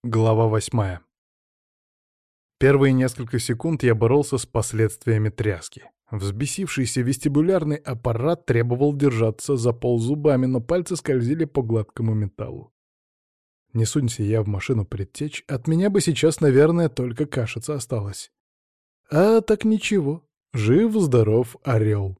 Глава 8. Первые несколько секунд я боролся с последствиями тряски. Взбесившийся вестибулярный аппарат требовал держаться за пол зубами, но пальцы скользили по гладкому металлу. Не сунься я в машину предтеч, от меня бы сейчас, наверное, только кашица осталась. А так ничего. Жив-здоров орел.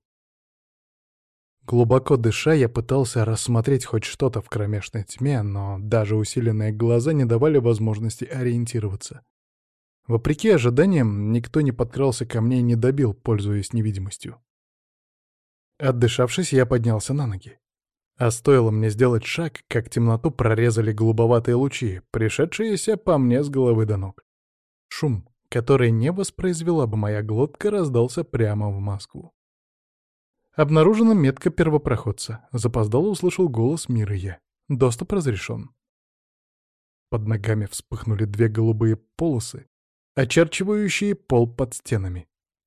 Глубоко дыша, я пытался рассмотреть хоть что-то в кромешной тьме, но даже усиленные глаза не давали возможности ориентироваться. Вопреки ожиданиям, никто не подкрался ко мне и не добил, пользуясь невидимостью. Отдышавшись, я поднялся на ноги. А стоило мне сделать шаг, как темноту прорезали голубоватые лучи, пришедшиеся по мне с головы до ног. Шум, который не воспроизвела бы моя глотка, раздался прямо в Москву. Обнаружена метка первопроходца. Запоздало услышал голос Миры. Доступ разрешен. Под ногами вспыхнули две голубые полосы, очерчивающие пол под стенами.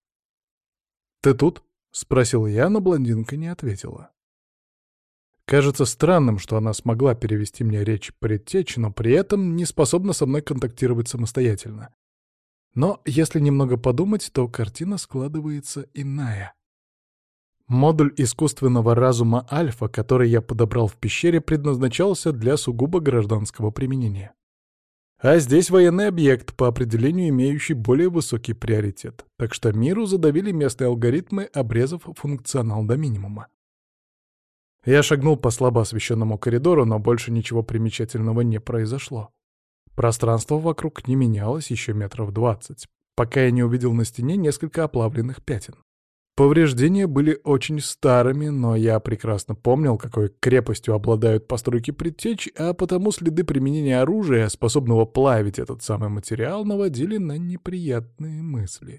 «Ты тут?» — спросил я, но блондинка не ответила. Кажется странным, что она смогла перевести мне речь предтечь, но при этом не способна со мной контактировать самостоятельно. Но если немного подумать, то картина складывается иная. Модуль искусственного разума Альфа, который я подобрал в пещере, предназначался для сугубо гражданского применения. А здесь военный объект, по определению имеющий более высокий приоритет, так что миру задавили местные алгоритмы, обрезав функционал до минимума. Я шагнул по слабо освещенному коридору, но больше ничего примечательного не произошло. Пространство вокруг не менялось еще метров 20, пока я не увидел на стене несколько оплавленных пятен. Повреждения были очень старыми, но я прекрасно помнил, какой крепостью обладают постройки предтеч, а потому следы применения оружия, способного плавить этот самый материал, наводили на неприятные мысли.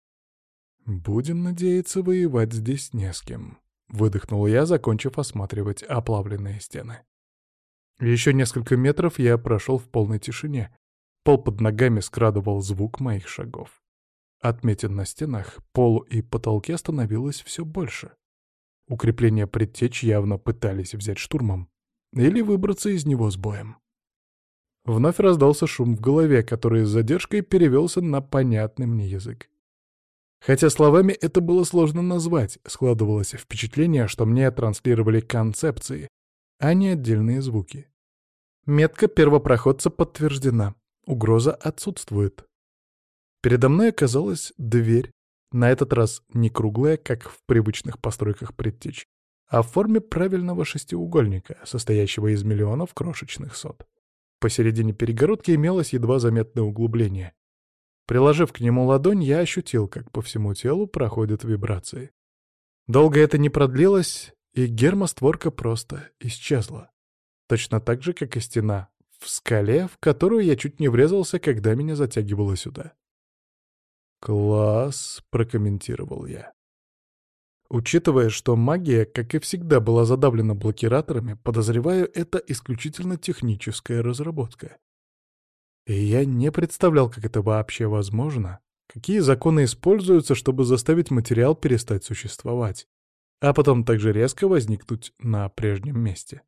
«Будем надеяться, воевать здесь не с кем», — выдохнул я, закончив осматривать оплавленные стены. Еще несколько метров я прошел в полной тишине. Пол под ногами скрадывал звук моих шагов. Отметин на стенах, полу и потолке становилось все больше. Укрепления предтеч явно пытались взять штурмом или выбраться из него с боем. Вновь раздался шум в голове, который с задержкой перевелся на понятный мне язык. Хотя словами это было сложно назвать, складывалось впечатление, что мне транслировали концепции, а не отдельные звуки. Метка первопроходца подтверждена, угроза отсутствует. Передо мной оказалась дверь, на этот раз не круглая, как в привычных постройках предтеч, а в форме правильного шестиугольника, состоящего из миллионов крошечных сот. Посередине перегородки имелось едва заметное углубление. Приложив к нему ладонь, я ощутил, как по всему телу проходят вибрации. Долго это не продлилось, и гермостворка просто исчезла. Точно так же, как и стена в скале, в которую я чуть не врезался, когда меня затягивало сюда. «Класс», — прокомментировал я. Учитывая, что магия, как и всегда, была задавлена блокираторами, подозреваю, это исключительно техническая разработка. И я не представлял, как это вообще возможно, какие законы используются, чтобы заставить материал перестать существовать, а потом также резко возникнуть на прежнем месте.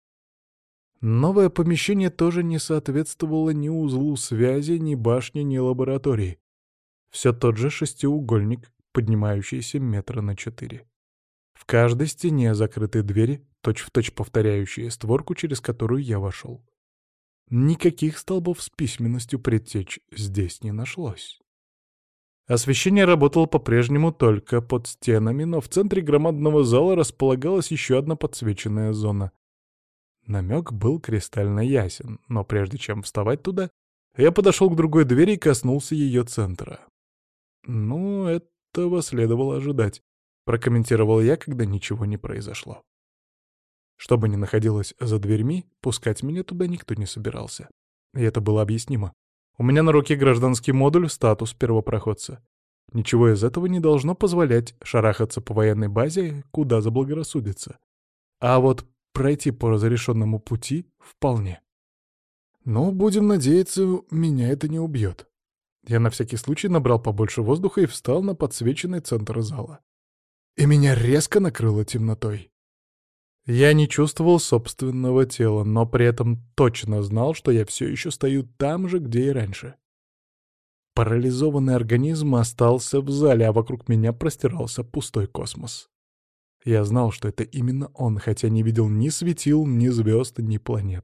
Новое помещение тоже не соответствовало ни узлу связи, ни башне, ни лаборатории. Все тот же шестиугольник, поднимающийся метра на 4. В каждой стене закрыты двери, точь-в-точь повторяющие створку, через которую я вошел. Никаких столбов с письменностью предтеч здесь не нашлось. Освещение работало по-прежнему только под стенами, но в центре громадного зала располагалась еще одна подсвеченная зона. Намек был кристально ясен, но прежде чем вставать туда, я подошел к другой двери и коснулся ее центра. «Ну, этого следовало ожидать», — прокомментировал я, когда ничего не произошло. Что бы ни находилось за дверьми, пускать меня туда никто не собирался. И это было объяснимо. У меня на руке гражданский модуль, статус первопроходца. Ничего из этого не должно позволять шарахаться по военной базе, куда заблагорассудится. А вот пройти по разрешенному пути — вполне. Но, будем надеяться, меня это не убьет. Я на всякий случай набрал побольше воздуха и встал на подсвеченный центр зала. И меня резко накрыло темнотой. Я не чувствовал собственного тела, но при этом точно знал, что я все еще стою там же, где и раньше. Парализованный организм остался в зале, а вокруг меня простирался пустой космос. Я знал, что это именно он, хотя не видел ни светил, ни звезд, ни планет.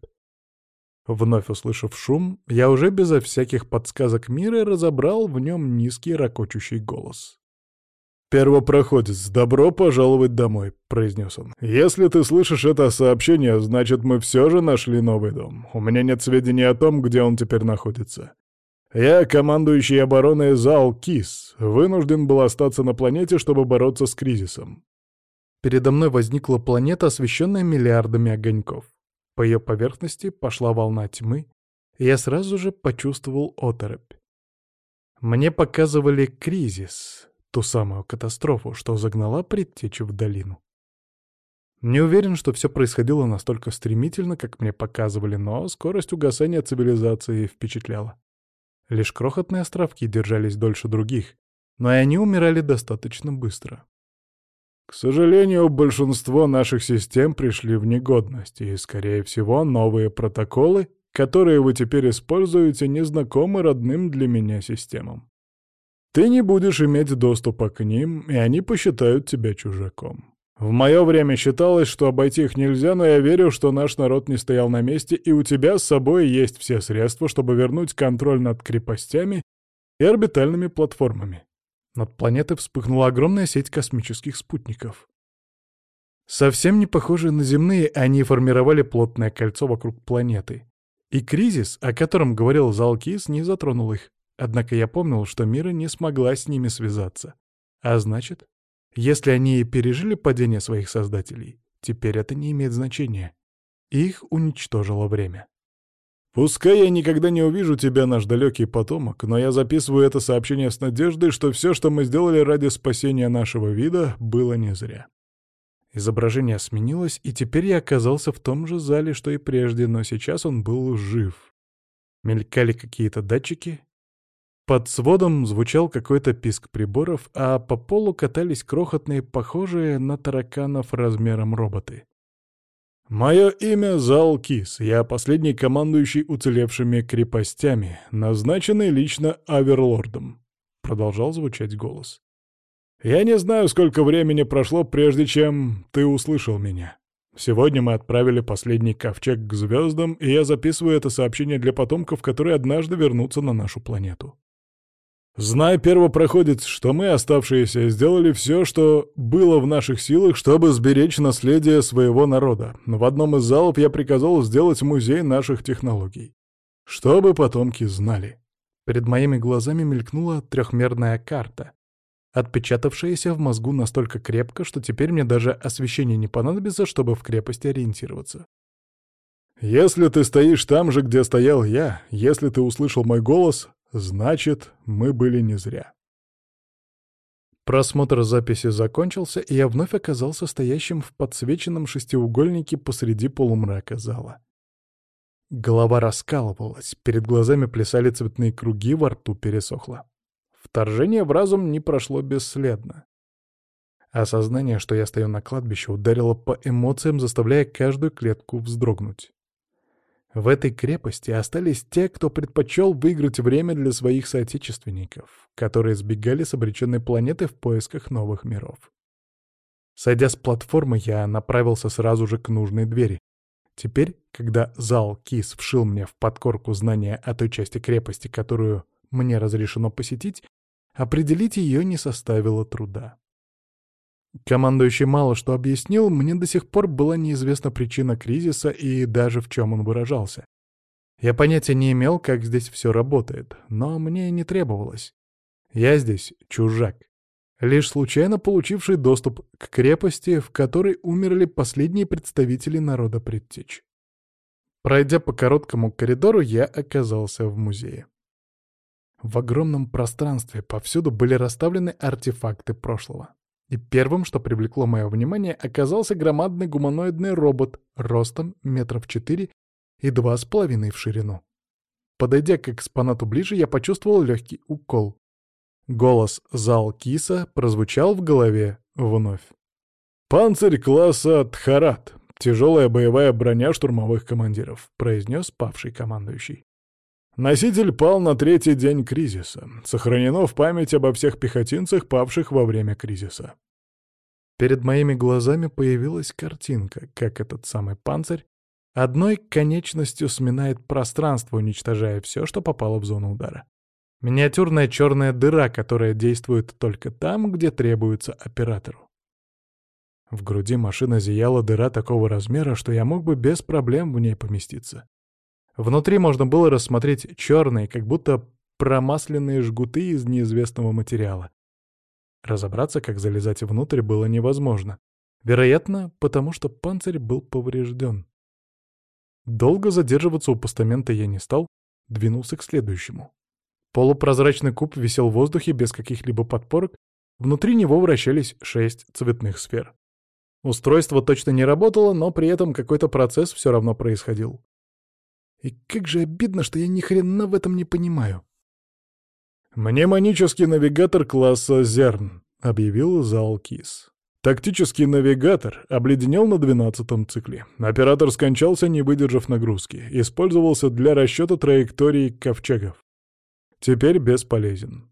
Вновь услышав шум, я уже безо всяких подсказок мира разобрал в нем низкий ракочущий голос. «Первопроходец, добро пожаловать домой», — произнес он. «Если ты слышишь это сообщение, значит, мы все же нашли новый дом. У меня нет сведений о том, где он теперь находится. Я, командующий обороной Зал Кис, вынужден был остаться на планете, чтобы бороться с кризисом». Передо мной возникла планета, освещенная миллиардами огоньков. По ее поверхности пошла волна тьмы, и я сразу же почувствовал оторопь. Мне показывали кризис, ту самую катастрофу, что загнала предтечу в долину. Не уверен, что все происходило настолько стремительно, как мне показывали, но скорость угасания цивилизации впечатляла. Лишь крохотные островки держались дольше других, но и они умирали достаточно быстро. К сожалению, большинство наших систем пришли в негодность, и, скорее всего, новые протоколы, которые вы теперь используете, не знакомы родным для меня системам. Ты не будешь иметь доступа к ним, и они посчитают тебя чужаком. В мое время считалось, что обойти их нельзя, но я верю, что наш народ не стоял на месте, и у тебя с собой есть все средства, чтобы вернуть контроль над крепостями и орбитальными платформами. Над планетой вспыхнула огромная сеть космических спутников. Совсем не похожие на земные, они формировали плотное кольцо вокруг планеты. И кризис, о котором говорил Залкис, не затронул их. Однако я помнил, что Мира не смогла с ними связаться. А значит, если они и пережили падение своих создателей, теперь это не имеет значения. Их уничтожило время. Пускай я никогда не увижу тебя, наш далекий потомок, но я записываю это сообщение с надеждой, что все, что мы сделали ради спасения нашего вида, было не зря. Изображение сменилось, и теперь я оказался в том же зале, что и прежде, но сейчас он был жив. Мелькали какие-то датчики. Под сводом звучал какой-то писк приборов, а по полу катались крохотные, похожие на тараканов размером роботы. «Мое имя Зал Кис, я последний командующий уцелевшими крепостями, назначенный лично Аверлордом», — продолжал звучать голос. «Я не знаю, сколько времени прошло, прежде чем ты услышал меня. Сегодня мы отправили последний ковчег к звездам, и я записываю это сообщение для потомков, которые однажды вернутся на нашу планету. Знай, первопроходец, что мы, оставшиеся, сделали все, что было в наших силах, чтобы сберечь наследие своего народа. В одном из залов я приказал сделать музей наших технологий. Чтобы потомки знали». Перед моими глазами мелькнула трехмерная карта, отпечатавшаяся в мозгу настолько крепко, что теперь мне даже освещение не понадобится, чтобы в крепости ориентироваться. «Если ты стоишь там же, где стоял я, если ты услышал мой голос, значит, мы были не зря». Просмотр записи закончился, и я вновь оказался стоящим в подсвеченном шестиугольнике посреди полумрака зала. Голова раскалывалась, перед глазами плясали цветные круги, во рту пересохло. Вторжение в разум не прошло бесследно. Осознание, что я стою на кладбище, ударило по эмоциям, заставляя каждую клетку вздрогнуть. В этой крепости остались те, кто предпочел выиграть время для своих соотечественников, которые сбегали с обреченной планеты в поисках новых миров. Сойдя с платформы, я направился сразу же к нужной двери. Теперь, когда Зал Кис вшил мне в подкорку знания о той части крепости, которую мне разрешено посетить, определить ее не составило труда. Командующий мало что объяснил, мне до сих пор была неизвестна причина кризиса и даже в чем он выражался. Я понятия не имел, как здесь все работает, но мне не требовалось. Я здесь чужак, лишь случайно получивший доступ к крепости, в которой умерли последние представители народа предтеч. Пройдя по короткому коридору, я оказался в музее. В огромном пространстве повсюду были расставлены артефакты прошлого. И первым, что привлекло мое внимание, оказался громадный гуманоидный робот ростом 4 метра и 2,5 в ширину. Подойдя к экспонату ближе, я почувствовал легкий укол. Голос Зал Киса прозвучал в голове вновь. «Панцирь класса Тхарат. тяжелая боевая броня штурмовых командиров», — произнес павший командующий. «Носитель пал на 3-й день кризиса. Сохранено в память обо всех пехотинцах, павших во время кризиса». Перед моими глазами появилась картинка, как этот самый панцирь одной конечностью сминает пространство, уничтожая все, что попало в зону удара. Миниатюрная черная дыра, которая действует только там, где требуется оператору. В груди машины зияла дыра такого размера, что я мог бы без проблем в ней поместиться. Внутри можно было рассмотреть черные, как будто промасленные жгуты из неизвестного материала. Разобраться, как залезать внутрь, было невозможно. Вероятно, потому что панцирь был поврежден. Долго задерживаться у постамента я не стал, двинулся к следующему. Полупрозрачный куб висел в воздухе без каких-либо подпорок, внутри него вращались 6 цветных сфер. Устройство точно не работало, но при этом какой-то процесс все равно происходил. И как же обидно, что я ни хрена в этом не понимаю. «Мнемонический навигатор класса «Зерн», — объявил Залкис. «Тактический навигатор обледенел на 12-м цикле. Оператор скончался, не выдержав нагрузки. Использовался для расчета траектории ковчегов. Теперь бесполезен».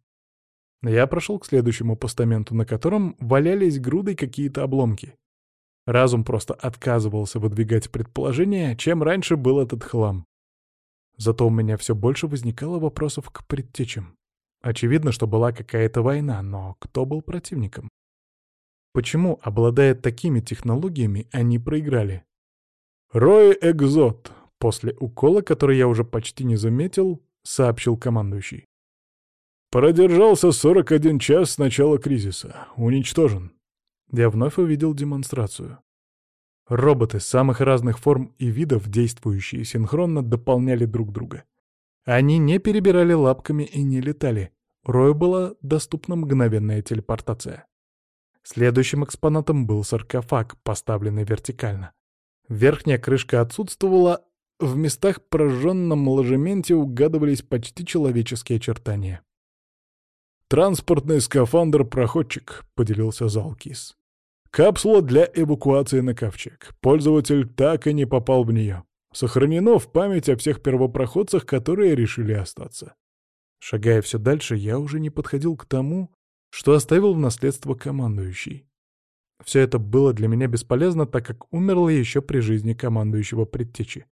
Я прошел к следующему постаменту, на котором валялись грудой какие-то обломки. Разум просто отказывался выдвигать предположения, чем раньше был этот хлам. Зато у меня все больше возникало вопросов к предтечам. Очевидно, что была какая-то война, но кто был противником? Почему, обладая такими технологиями, они проиграли? «Рой Экзот», — после укола, который я уже почти не заметил, сообщил командующий. «Продержался 41 час с начала кризиса. Уничтожен». Я вновь увидел демонстрацию. Роботы самых разных форм и видов, действующие синхронно, дополняли друг друга. Они не перебирали лапками и не летали. Рою была доступна мгновенная телепортация. Следующим экспонатом был саркофаг, поставленный вертикально. Верхняя крышка отсутствовала, в местах прожженном ложементе угадывались почти человеческие очертания. «Транспортный скафандр-проходчик», — поделился Залкис. «Капсула для эвакуации на ковчег. Пользователь так и не попал в нее. Сохранено в память о всех первопроходцах, которые решили остаться». Шагая все дальше, я уже не подходил к тому, что оставил в наследство командующий. Все это было для меня бесполезно, так как умерло еще при жизни командующего предтечи.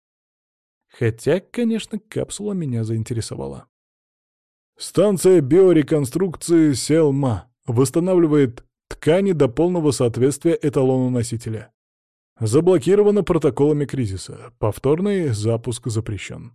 Хотя, конечно, капсула меня заинтересовала. «Станция биореконструкции Селма восстанавливает ткани до полного соответствия эталону носителя. Заблокировано протоколами кризиса. Повторный запуск запрещен».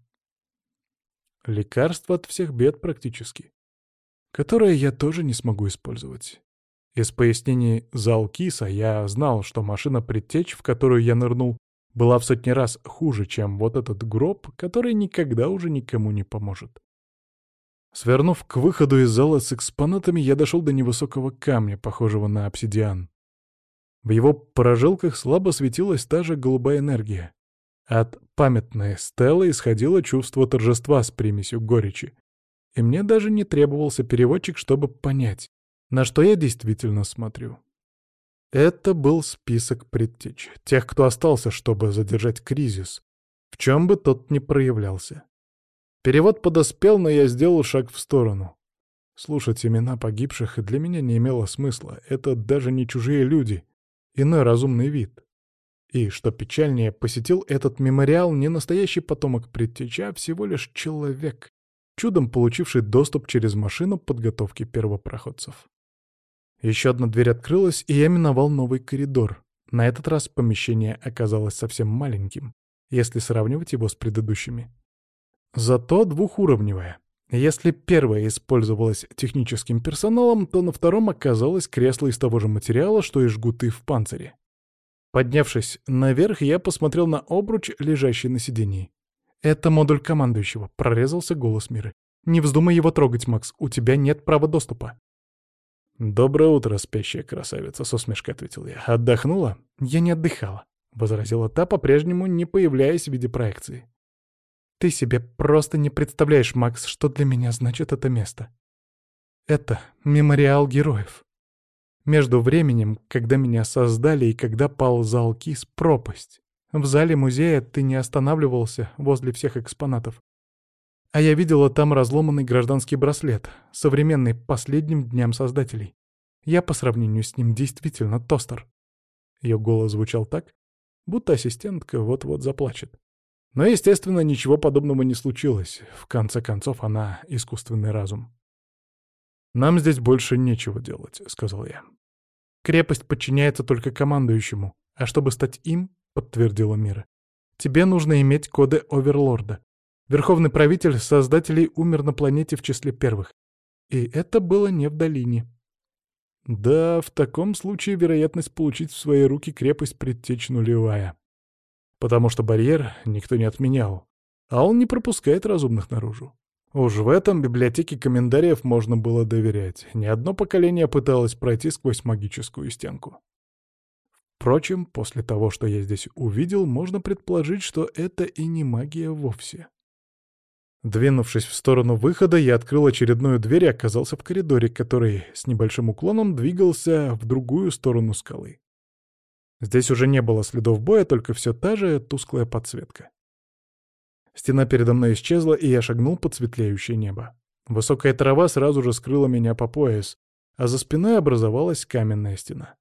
Лекарство от всех бед практически, которое я тоже не смогу использовать. Из пояснений Залкиса я знал, что машина предтеч, в которую я нырнул, была в сотни раз хуже, чем вот этот гроб, который никогда уже никому не поможет. Свернув к выходу из зала с экспонатами, я дошел до невысокого камня, похожего на обсидиан. В его прожилках слабо светилась та же голубая энергия. От памятной стелы исходило чувство торжества с примесью горечи. И мне даже не требовался переводчик, чтобы понять, на что я действительно смотрю. Это был список предтеч, тех, кто остался, чтобы задержать кризис, в чем бы тот ни проявлялся. Перевод подоспел, но я сделал шаг в сторону. Слушать имена погибших для меня не имело смысла. Это даже не чужие люди, иной разумный вид. И, что печальнее, посетил этот мемориал не настоящий потомок предтечи, а всего лишь человек, чудом получивший доступ через машину подготовки первопроходцев. Еще одна дверь открылась, и я миновал новый коридор. На этот раз помещение оказалось совсем маленьким, если сравнивать его с предыдущими. Зато двухуровневое. Если первое использовалось техническим персоналом, то на втором оказалось кресло из того же материала, что и жгуты в панцире. Поднявшись наверх, я посмотрел на обруч, лежащий на сидении. «Это модуль командующего», — прорезался голос Миры. «Не вздумай его трогать, Макс, у тебя нет права доступа». «Доброе утро, спящая красавица», — с усмешкой ответил я. «Отдохнула?» «Я не отдыхала», — возразила та, по-прежнему не появляясь в виде проекции. «Ты себе просто не представляешь, Макс, что для меня значит это место. Это мемориал героев. Между временем, когда меня создали и когда пал Залкис, пропасть. В зале музея ты не останавливался возле всех экспонатов. А я видела там разломанный гражданский браслет, современный последним дням создателей. Я по сравнению с ним действительно тостер. Ее голос звучал так, будто ассистентка вот-вот заплачет. Но, естественно, ничего подобного не случилось. В конце концов, она искусственный разум. «Нам здесь больше нечего делать», — сказал я. «Крепость подчиняется только командующему, а чтобы стать им, — подтвердила Мира, — тебе нужно иметь коды Оверлорда. Верховный правитель создателей умер на планете в числе первых. И это было не в долине». «Да, в таком случае вероятность получить в свои руки крепость предтеч нулевая. Потому что барьер никто не отменял, а он не пропускает разумных наружу. Уж в этом библиотеке комментариев можно было доверять. Ни одно поколение пыталось пройти сквозь магическую стенку. Впрочем, после того, что я здесь увидел, можно предположить, что это и не магия вовсе. Двинувшись в сторону выхода, я открыл очередную дверь и оказался в коридоре, который с небольшим уклоном двигался в другую сторону скалы. Здесь уже не было следов боя, только все та же тусклая подсветка. Стена передо мной исчезла, и я шагнул под светлеющее небо. Высокая трава сразу же скрыла меня по пояс, а за спиной образовалась каменная стена.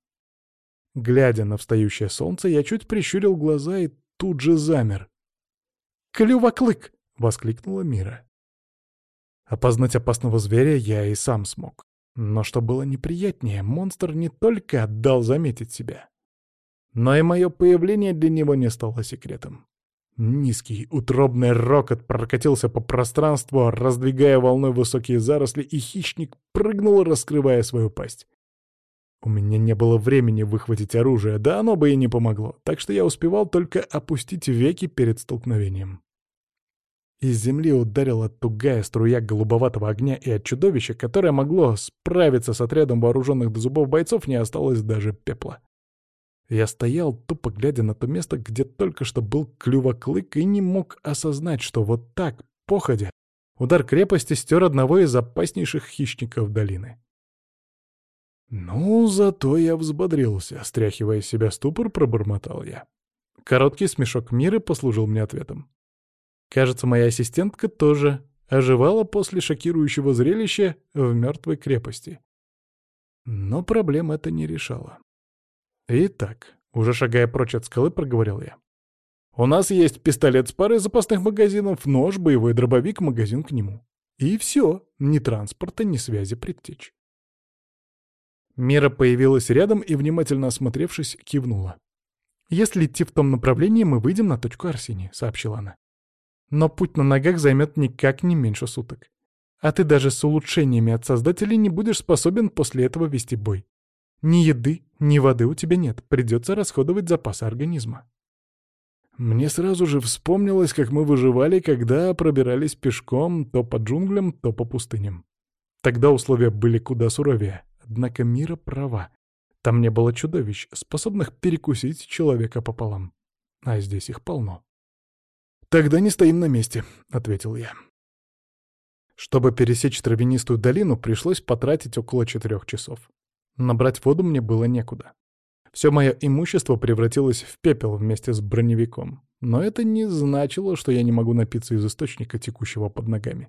Глядя на встающее солнце, я чуть прищурил глаза и тут же замер. «Клювоклык!» — воскликнула Мира. Опознать опасного зверя я и сам смог. Но что было неприятнее, монстр не только отдал заметить себя, но и мое появление для него не стало секретом. Низкий, утробный рокот прокатился по пространству, раздвигая волной высокие заросли, и хищник прыгнул, раскрывая свою пасть. У меня не было времени выхватить оружие, да оно бы и не помогло, так что я успевал только опустить веки перед столкновением. Из земли ударила тугая струя голубоватого огня, и от чудовища, которое могло справиться с отрядом вооруженных до зубов бойцов, не осталось даже пепла. Я стоял, тупо глядя на то место, где только что был Клювоклык, и не мог осознать, что вот так, походя, удар крепости стер одного из опаснейших хищников долины. Ну, зато я взбодрился, стряхивая с себя ступор, пробормотал я. Короткий смешок Миры послужил мне ответом. Кажется, моя ассистентка тоже оживала после шокирующего зрелища в мертвой крепости. Но проблем это не решало. «Итак», — уже шагая прочь от скалы, проговорил я. «У нас есть пистолет с парой запасных магазинов, нож, боевой дробовик, магазин к нему. И все, ни транспорта, ни связи предтеч». Мира появилась рядом и, внимательно осмотревшись, кивнула. «Если идти в том направлении, мы выйдем на точку Арсении», — сообщила она. «Но путь на ногах займет никак не меньше суток. А ты даже с улучшениями от создателей не будешь способен после этого вести бой. Ни еды, ни воды у тебя нет, придется расходовать запасы организма». Мне сразу же вспомнилось, как мы выживали, когда пробирались пешком то по джунглям, то по пустыням. Тогда условия были куда суровее, однако Мира права. Там не было чудовищ, способных перекусить человека пополам. А здесь их полно. «Тогда не стоим на месте», — ответил я. Чтобы пересечь травянистую долину, пришлось потратить около 4 часов. Набрать воду мне было некуда. Все мое имущество превратилось в пепел вместе с броневиком. Но это не значило, что я не могу напиться из источника, текущего под ногами.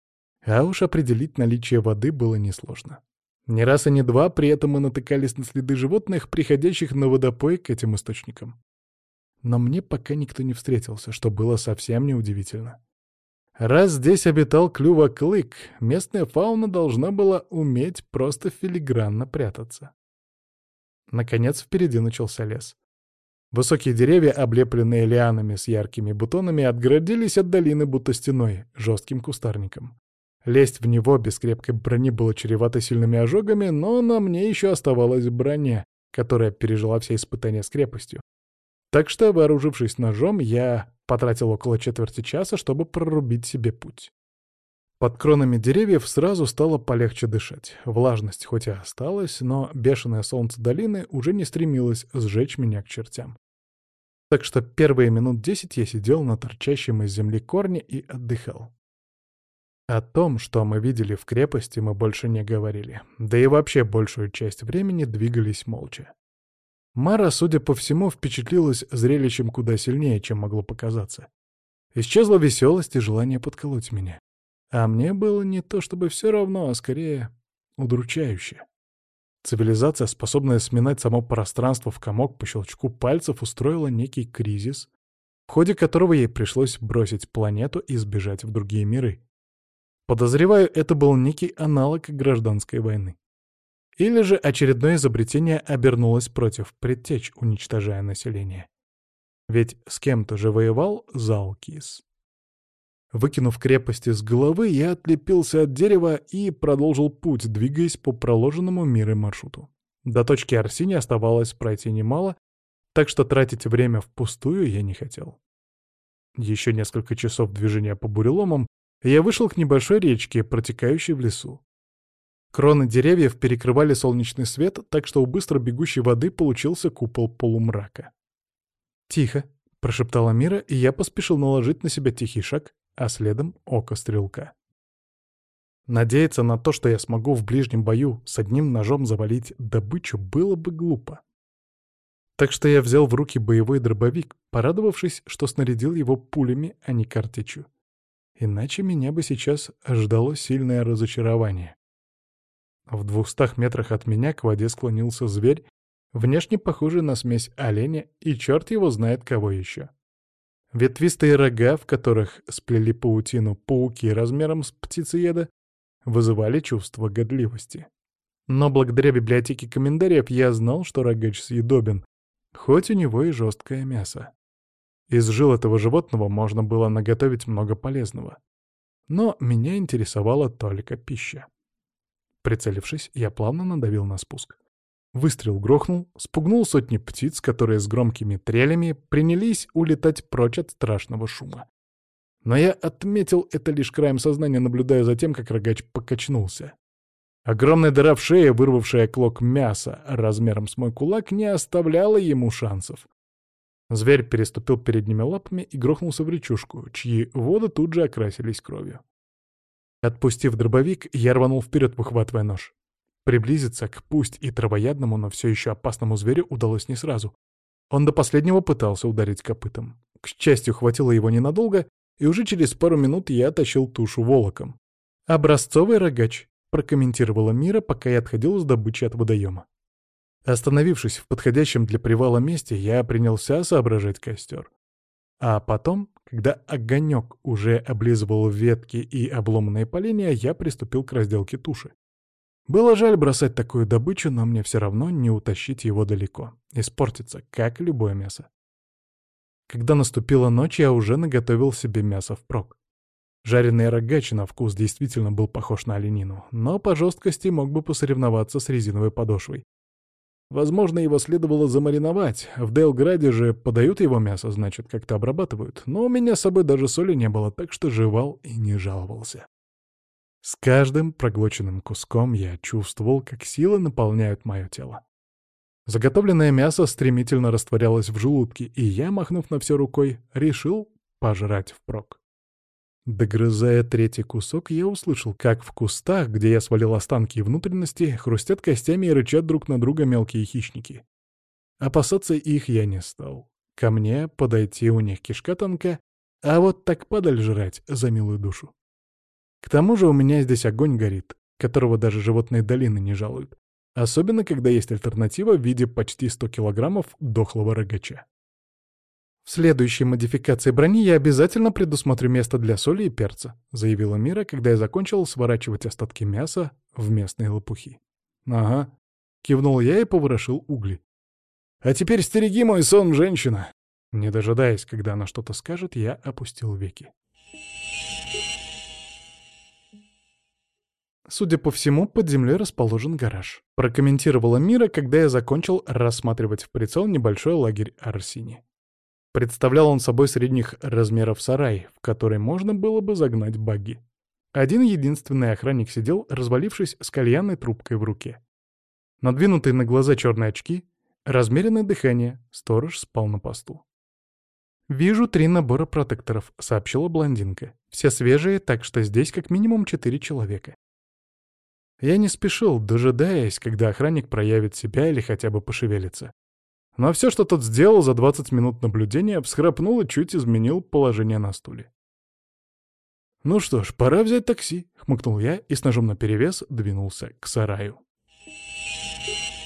А уж определить наличие воды было несложно. Ни раз и не два при этом мы натыкались на следы животных, приходящих на водопой к этим источникам. Но мне пока никто не встретился, что было совсем неудивительно. Раз здесь обитал Клювоклык, местная фауна должна была уметь просто филигранно прятаться. Наконец впереди начался лес. Высокие деревья, облепленные лианами с яркими бутонами, отгородились от долины будто стеной, жестким кустарником. Лезть в него без крепкой брони было чревато сильными ожогами, но на мне еще оставалась броня, которая пережила все испытания с крепостью. Так что, вооружившись ножом, я потратил около четверти часа, чтобы прорубить себе путь. Под кронами деревьев сразу стало полегче дышать. Влажность хоть и осталась, но бешеное солнце долины уже не стремилось сжечь меня к чертям. Так что первые минут 10 я сидел на торчащем из земли корне и отдыхал. О том, что мы видели в крепости, мы больше не говорили. Да и вообще большую часть времени двигались молча. Мара, судя по всему, впечатлилась зрелищем куда сильнее, чем могло показаться. Исчезла веселость и желание подколоть меня. А мне было не то чтобы все равно, а скорее удручающе. Цивилизация, способная сминать само пространство в комок по щелчку пальцев, устроила некий кризис, в ходе которого ей пришлось бросить планету и сбежать в другие миры. Подозреваю, это был некий аналог гражданской войны. Или же очередное изобретение обернулось против предтеч, уничтожая население. Ведь с кем-то же воевал Залкис. Выкинув крепости с головы, я отлепился от дерева и продолжил путь, двигаясь по проложенному миром маршруту. До точки Арсини оставалось пройти немало, так что тратить время впустую я не хотел. Еще несколько часов движения по буреломам, и я вышел к небольшой речке, протекающей в лесу. Кроны деревьев перекрывали солнечный свет, так что у быстро бегущей воды получился купол полумрака. «Тихо», — прошептала Мира, и я поспешил наложить на себя тихий шаг, а следом око стрелка. Надеяться на то, что я смогу в ближнем бою с одним ножом завалить добычу, было бы глупо. Так что я взял в руки боевой дробовик, порадовавшись, что снарядил его пулями, а не картечью. Иначе меня бы сейчас ждало сильное разочарование. В 200 метрах от меня к воде склонился зверь, внешне похожий на смесь оленя и черт его знает кого еще. Ветвистые рога, в которых сплели паутину пауки размером с птицееда, вызывали чувство годливости. Но благодаря библиотеке комментариев я знал, что рогач съедобен, хоть у него и жесткое мясо. Из жил этого животного можно было наготовить много полезного. Но меня интересовала только пища. Прицелившись, я плавно надавил на спуск. Выстрел грохнул, спугнул сотни птиц, которые с громкими трелями принялись улетать прочь от страшного шума. Но я отметил это лишь краем сознания, наблюдая за тем, как рогач покачнулся. Огромная дыра в шее, вырвавшая клок мяса размером с мой кулак, не оставляла ему шансов. Зверь переступил передними лапами и грохнулся в речушку, чьи воды тут же окрасились кровью. Отпустив дробовик, я рванул вперед, выхватывая нож. Приблизиться к пусть и травоядному, но все еще опасному зверю удалось не сразу. Он до последнего пытался ударить копытом. К счастью, хватило его ненадолго, и уже через пару минут я тащил тушу волоком. «Образцовый рогач», — прокомментировала Мира, пока я отходил с добычи от водоема. Остановившись в подходящем для привала месте, я принялся соображать костер. А потом, когда огонек уже облизывал ветки и обломанные поленья, я приступил к разделке туши. Было жаль бросать такую добычу, но мне все равно не утащить его далеко. Испортится, как любое мясо. Когда наступила ночь, я уже наготовил себе мясо впрок. Жареный рогач на вкус действительно был похож на оленину, но по жесткости мог бы посоревноваться с резиновой подошвой. Возможно, его следовало замариновать. В Дейлграде же подают его мясо, значит, как-то обрабатывают. Но у меня с собой даже соли не было, так что жевал и не жаловался. С каждым проглоченным куском я чувствовал, как силы наполняют мое тело. Заготовленное мясо стремительно растворялось в желудке, и я, махнув на все рукой, решил пожрать впрок. Догрызая третий кусок, я услышал, как в кустах, где я свалил останки и внутренности, хрустят костями и рычат друг на друга мелкие хищники. Опасаться их я не стал. Ко мне подойти у них кишка тонка, а вот так падаль жрать за милую душу. К тому же у меня здесь огонь горит, которого даже животные долины не жалуют. Особенно, когда есть альтернатива в виде почти 100 килограммов дохлого рогача. «В следующей модификации брони я обязательно предусмотрю место для соли и перца», — заявила Мира, когда я закончил сворачивать остатки мяса в местные лопухи. «Ага», — кивнул я и поворошил угли. «А теперь стереги мой сон, женщина!» Не дожидаясь, когда она что-то скажет, я опустил веки. «Судя по всему, под землей расположен гараж», — прокомментировала Мира, когда я закончил рассматривать в прицел небольшой лагерь Арсини. Представлял он собой средних размеров сарай, в который можно было бы загнать багги. Один единственный охранник сидел, развалившись с кальянной трубкой в руке. Надвинутые на глаза черные очки, размеренное дыхание, сторож спал на посту. «Вижу 3 набора протекторов», — сообщила блондинка. «Все свежие, так что здесь как минимум 4 человека». Я не спешил, дожидаясь, когда охранник проявит себя или хотя бы пошевелится. Но все, что тот сделал за 20 минут наблюдения, всхрапнул и чуть изменил положение на стуле. «Ну что ж, пора взять такси», — хмыкнул я и с ножом наперевес двинулся к сараю.